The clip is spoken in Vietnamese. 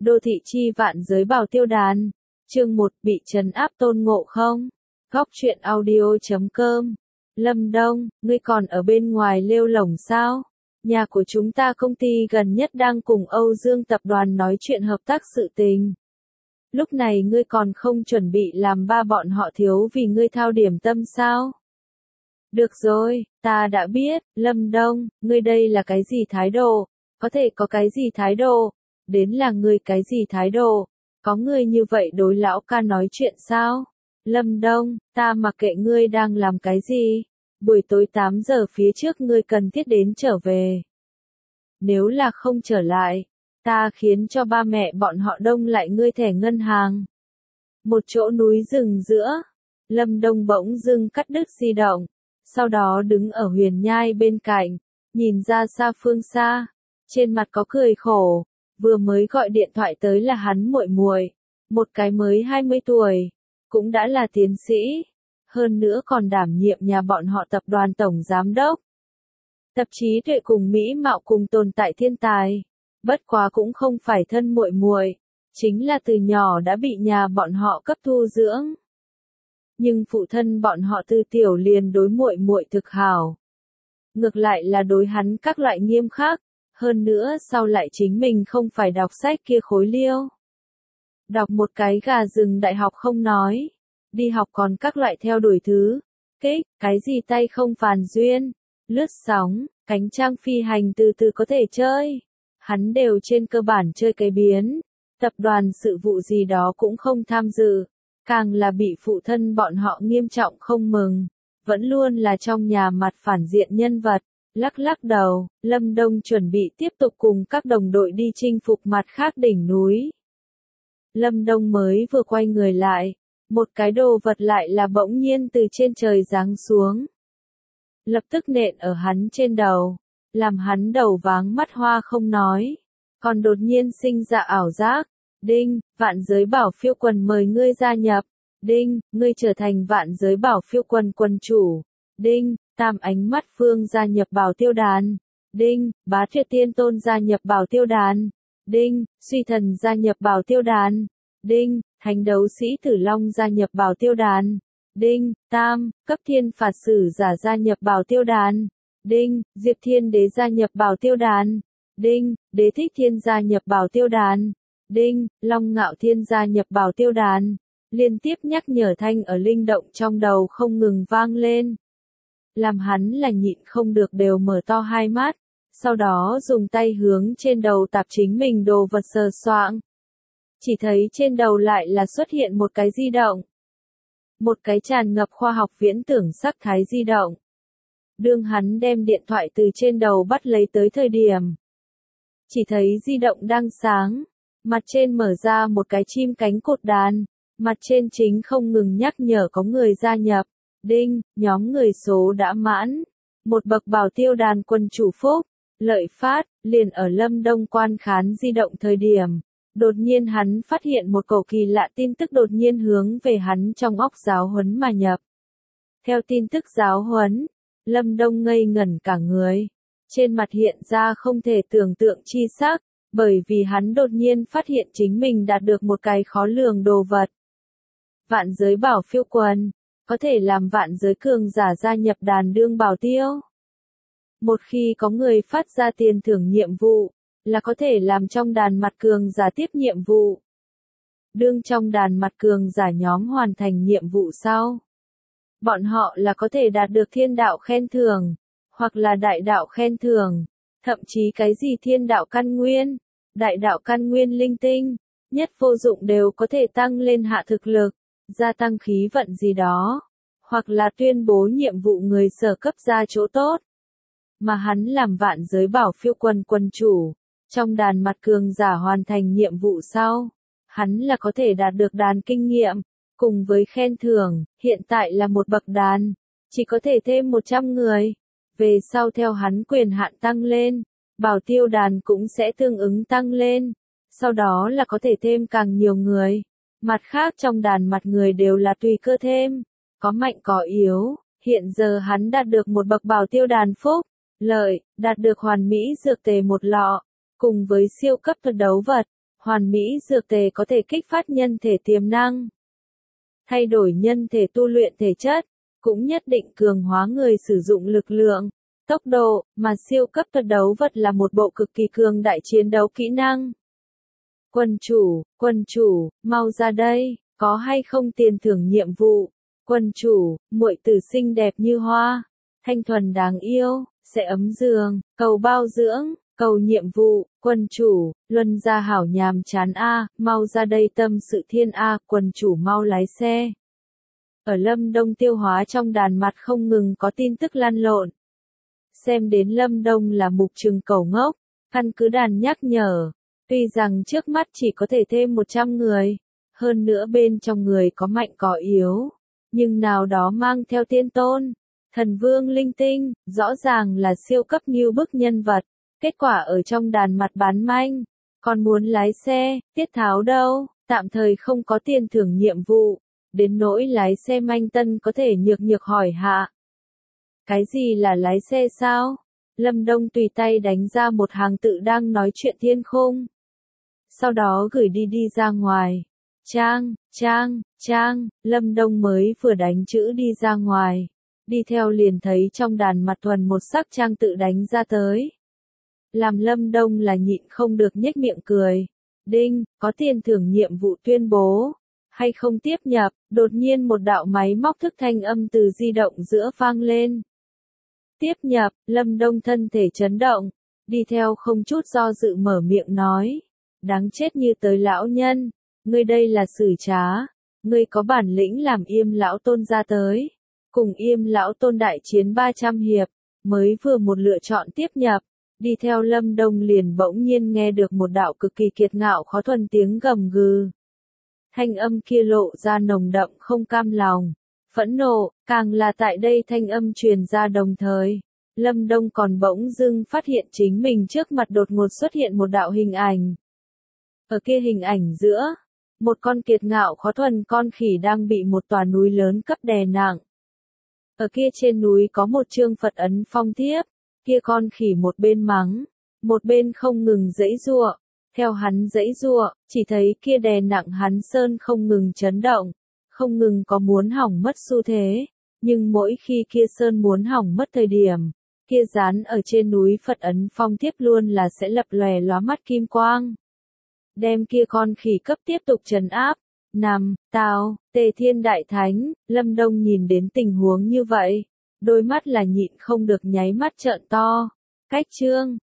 Đô thị chi vạn giới bảo tiêu đàn. Chương 1 bị trấn áp tôn ngộ không. Góc truyện audio.com. Lâm Đông, ngươi còn ở bên ngoài lêu lổng sao? Nhà của chúng ta công ty gần nhất đang cùng Âu Dương tập đoàn nói chuyện hợp tác sự tình. Lúc này ngươi còn không chuẩn bị làm ba bọn họ thiếu vì ngươi thao điểm tâm sao? Được rồi, ta đã biết, Lâm Đông, ngươi đây là cái gì thái độ? Có thể có cái gì thái độ? Đến là ngươi cái gì thái độ? Có ngươi như vậy đối lão ca nói chuyện sao? Lâm Đông, ta mặc kệ ngươi đang làm cái gì? Buổi tối 8 giờ phía trước ngươi cần thiết đến trở về. Nếu là không trở lại, ta khiến cho ba mẹ bọn họ đông lại ngươi thẻ ngân hàng. Một chỗ núi rừng giữa, Lâm Đông bỗng dưng cắt đứt di động, sau đó đứng ở huyền nhai bên cạnh, nhìn ra xa phương xa, trên mặt có cười khổ, vừa mới gọi điện thoại tới là hắn muội muội, một cái mới 20 tuổi, cũng đã là tiến sĩ, hơn nữa còn đảm nhiệm nhà bọn họ tập đoàn tổng giám đốc. Tập trí tuệ cùng mỹ mạo cùng tồn tại thiên tài, bất quá cũng không phải thân muội muội, chính là từ nhỏ đã bị nhà bọn họ cấp thu dưỡng. Nhưng phụ thân bọn họ từ tiểu liền đối muội muội thực hảo. Ngược lại là đối hắn các loại nghiêm khắc, hơn nữa sau lại chính mình không phải đọc sách kia khối liêu. Đọc một cái gà rừng đại học không nói, đi học còn các loại theo đuổi thứ, cái gì tay không phàn duyên, lướt sóng, cánh trang phi hành từ từ có thể chơi. Hắn đều trên cơ bản chơi cái biến, tập đoàn sự vụ gì đó cũng không tham dự, càng là bị phụ thân bọn họ nghiêm trọng không mừng, vẫn luôn là trong nhà mặt phản diện nhân vật. Lắc lắc đầu, Lâm Đông chuẩn bị tiếp tục cùng các đồng đội đi chinh phục mặt khác đỉnh núi. Lâm Đông mới vừa quay người lại, một cái đồ vật lại là bỗng nhiên từ trên trời giáng xuống. Lập tức nện ở hắn trên đầu, làm hắn đầu váng mắt hoa không nói, còn đột nhiên sinh ra ảo giác. Đinh, vạn giới bảo phiêu quần mời ngươi gia nhập. Đinh, ngươi trở thành vạn giới bảo phiêu quần quần chủ. Đinh, tam ánh mắt phương gia nhập bảo tiêu đàn. Đinh, bá tuyệt tiên tôn gia nhập bảo tiêu đàn. Đinh, suy thần gia nhập bảo tiêu đàn. Đinh, thánh đấu sĩ tử long gia nhập bảo tiêu đàn. Đinh, tam, cấp thiên phạt sử giả gia nhập bảo tiêu đàn. Đinh, diệp thiên đế gia nhập bảo tiêu đàn. Đinh, đế thích thiên gia nhập bảo tiêu đàn. Đinh, long ngạo thiên gia nhập bảo tiêu đàn. Liên tiếp nhắc nhở thanh ở linh động trong đầu không ngừng vang lên. Làm hắn là nhịn không được đều mở to hai mắt, sau đó dùng tay hướng trên đầu tạp chính mình đồ vật sờ soạng. Chỉ thấy trên đầu lại là xuất hiện một cái di động. Một cái tràn ngập khoa học viễn tưởng sắc thái di động. Đương hắn đem điện thoại từ trên đầu bắt lấy tới thời điểm. Chỉ thấy di động đang sáng, mặt trên mở ra một cái chim cánh cột đàn, mặt trên chính không ngừng nhắc nhở có người gia nhập. Đinh, nhóm người số đã mãn. Một bậc bảo tiêu đàn quân chủ phúc, lợi phát, liền ở Lâm Đông quan khán di động thời điểm. Đột nhiên hắn phát hiện một cổ kỳ lạ tin tức đột nhiên hướng về hắn trong óc giáo huấn mà nhập. Theo tin tức giáo huấn, Lâm Đông ngây ngẩn cả người. Trên mặt hiện ra không thể tưởng tượng chi sắc, bởi vì hắn đột nhiên phát hiện chính mình đạt được một cái khó lường đồ vật. Vạn giới bảo phiêu quần, có thể làm vạn giới cường giả gia nhập đàn đương bảo tiêu. Một khi có người phát ra tiền thưởng nhiệm vụ, là có thể làm trong đàn mặt cường giả tiếp nhiệm vụ. Đương trong đàn mặt cường giả nhóm hoàn thành nhiệm vụ sau. Bọn họ là có thể đạt được thiên đạo khen thưởng, hoặc là đại đạo khen thưởng, thậm chí cái gì thiên đạo căn nguyên, đại đạo căn nguyên linh tinh, nhất vô dụng đều có thể tăng lên hạ thực lực, gia tăng khí vận gì đó, hoặc là tuyên bố nhiệm vụ người sở cấp ra chỗ tốt. Mà hắn làm vạn giới bảo phiêu quần quân chủ, trong đàn mặt cường giả hoàn thành nhiệm vụ sau, hắn là có thể đạt được đàn kinh nghiệm, cùng với khen thưởng, hiện tại là một bậc đàn, chỉ có thể thêm 100 người. Về sau theo hắn quyền hạn tăng lên, bảo tiêu đàn cũng sẽ tương ứng tăng lên, sau đó là có thể thêm càng nhiều người. Mặt khác trong đàn mặt người đều là tùy cơ thêm, có mạnh có yếu, hiện giờ hắn đạt được một bậc bảo tiêu đàn phúc, lợi, đạt được hoàn mỹ dược tề một lọ, cùng với siêu cấp thuật đấu vật, Hoàn mỹ dược tề có thể kích phát nhân thể tiềm năng, thay đổi nhân thể tu luyện thể chất, cũng nhất định cường hóa người sử dụng lực lượng, tốc độ, mà siêu cấp thuật đấu vật là một bộ cực kỳ cường đại chiến đấu kỹ năng. Quân chủ, mau ra đây, có hay không tiền thưởng nhiệm vụ? Quân chủ, muội tử xinh đẹp như hoa, thanh thuần đáng yêu, sẽ ấm giường, cầu bao dưỡng, cầu nhiệm vụ, quân chủ, luân gia hảo nhàm chán a, mau ra đây tâm sự thiên a, quân chủ mau lái xe. Ở Lâm Đông tiêu hóa trong đàn mặt không ngừng có tin tức lăn lộn. Xem đến Lâm Đông là mục trừng cẩu ngốc, căn cứ đàn nhắc nhở, tuy rằng trước mắt chỉ có thể thêm 100 người, hơn nữa bên trong người có mạnh có yếu, nhưng nào đó mang theo tiên tôn, thần vương linh tinh, rõ ràng là siêu cấp như bức nhân vật, kết quả ở trong đàn mặt bán manh, còn muốn lái xe, tiết tháo đâu, tạm thời không có tiền thưởng nhiệm vụ, đến nỗi lái xe manh tân có thể nhược hỏi hạ. Cái gì là lái xe sao? Lâm Đông tùy tay đánh ra một hàng tự đang nói chuyện thiên khung. Sau đó gửi đi ra ngoài. Trang, Lâm Đông mới vừa đánh chữ đi ra ngoài. Đi theo liền thấy trong đàn mặt thuần một sắc trang tự đánh ra tới. Làm Lâm Đông là nhịn không được nhếch miệng cười. Đinh, có tiền thưởng nhiệm vụ tuyên bố. Hay không tiếp nhập, đột nhiên một đạo máy móc thức thanh âm từ di động giữa vang lên. Tiếp nhập, Lâm Đông thân thể chấn động, đi theo không chút do dự mở miệng nói. Đáng chết như tới lão nhân, ngươi đây là xử trá, ngươi có bản lĩnh làm Yêm lão tôn ra tới. Cùng Yêm lão tôn đại chiến 300 hiệp, mới vừa một lựa chọn tiếp nhập, đi theo Lâm Đông liền bỗng nhiên nghe được một đạo cực kỳ kiệt ngạo khó thuần tiếng gầm gừ. Thanh âm kia lộ ra nồng đậm không cam lòng, phẫn nộ, càng là tại đây thanh âm truyền ra đồng thời. Lâm Đông còn bỗng dưng phát hiện chính mình trước mặt đột ngột xuất hiện một đạo hình ảnh. Ở kia hình ảnh giữa, một con kiệt ngạo khó thuần con khỉ đang bị một tòa núi lớn cấp đè nặng. Ở kia trên núi có một chương Phật ấn phong thiếp, kia con khỉ một bên mắng, một bên không ngừng giãy giụa. Theo hắn giãy giụa, chỉ thấy kia đè nặng hắn sơn không ngừng chấn động, không ngừng có muốn hỏng mất xu thế, nhưng mỗi khi kia sơn muốn hỏng mất thời điểm, kia dán ở trên núi Phật ấn phong thiếp luôn là sẽ lập lòe lóa mắt kim quang. Đem kia con khỉ cấp tiếp tục trấn áp. Tề Thiên Đại Thánh, Lâm Đông nhìn đến tình huống như vậy, đôi mắt là nhịn không được nháy mắt trợn to. Cách chương,